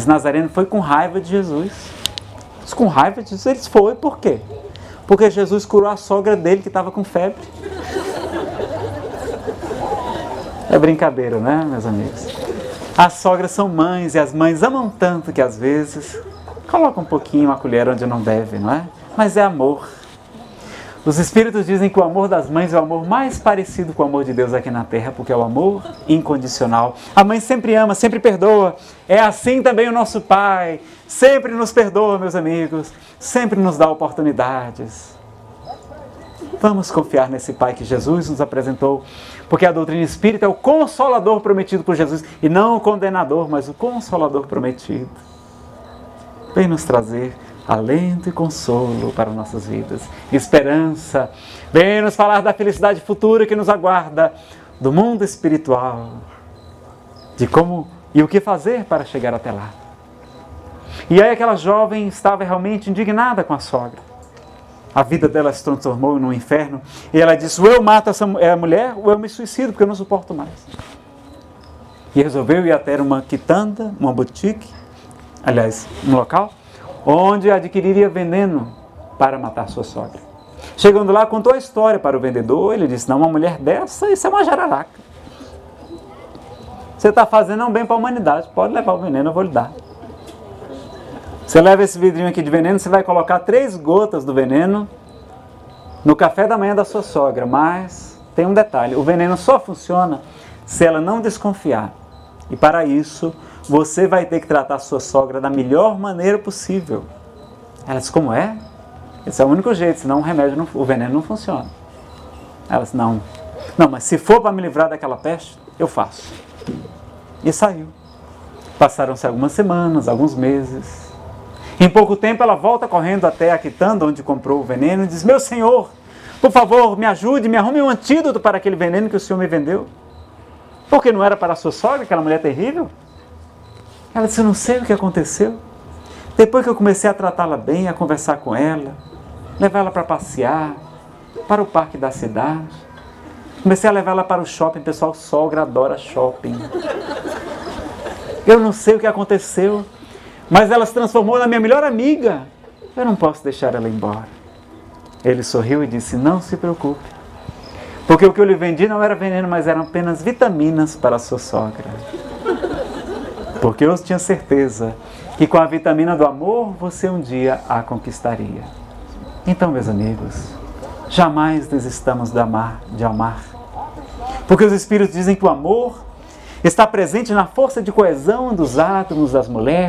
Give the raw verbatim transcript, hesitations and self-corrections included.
Esse nazareno foi com raiva de Jesus. Mas com raiva de Jesus eles foi, por quê? Porque Jesus curou a sogra dele que estava com febre. É brincadeira, né, meus amigos? As sogras são mães e as mães amam tanto que às vezes colocam um pouquinho a colher onde não deve, não é? Mas é amor. Os Espíritos dizem que o amor das mães é o amor mais parecido com o amor de Deus aqui na Terra, porque é o amor incondicional. A mãe sempre ama, sempre perdoa. É assim também o nosso Pai. Sempre nos perdoa, meus amigos. Sempre nos dá oportunidades. Vamos confiar nesse Pai que Jesus nos apresentou, porque a doutrina espírita é o consolador prometido por Jesus, e não o condenador, mas o consolador prometido. Vem nos trazer alento e consolo para nossas vidas, esperança. Vem nos falar da felicidade futura que nos aguarda, do mundo espiritual, de como e o que fazer para chegar até lá. E aí aquela jovem estava realmente indignada com a sogra. A vida dela se transformou num inferno. E ela disse, ou eu mato essa mulher, ou eu me suicido, porque eu não suporto mais. E resolveu ir até uma quitanda, uma boutique, aliás, um local, onde adquiriria veneno para matar sua sogra. Chegando lá, contou a história para o vendedor. Ele disse, não, uma mulher dessa, isso é uma jararaca. Você está fazendo um bem para a humanidade, pode levar o veneno, eu vou lhe dar. Você leva esse vidrinho aqui de veneno, você vai colocar três gotas do veneno no café da manhã da sua sogra. Mas tem um detalhe, o veneno só funciona se ela não desconfiar. E para isso, você vai ter que tratar a sua sogra da melhor maneira possível. Ela disse, como é? Esse é o único jeito, senão o remédio, não, o veneno não funciona. Ela disse, não. Não, mas se for para me livrar daquela peste, eu faço. E saiu. Passaram-se algumas semanas, alguns meses. Em pouco tempo ela volta correndo até a quitanda onde comprou o veneno e diz, meu senhor, por favor, me ajude, me arrume um antídoto para aquele veneno que o senhor me vendeu. Porque não era para a sua sogra, aquela mulher terrível? Ela disse, eu não sei o que aconteceu. Depois que eu comecei a tratá-la bem, a conversar com ela, levar ela para passear, para o parque da cidade, comecei a levar ela para o shopping, pessoal, sogra adora shopping. Eu não sei o que aconteceu, mas ela se transformou na minha melhor amiga. Eu não posso deixar ela embora. Ele sorriu e disse, não se preocupe, porque o que eu lhe vendi não era veneno, mas eram apenas vitaminas para a sua sogra. Porque eu tinha certeza que com a vitamina do amor, você um dia a conquistaria. Então, meus amigos, jamais desistamos de amar, de amar. Porque os Espíritos dizem que o amor está presente na força de coesão dos átomos das moléculas,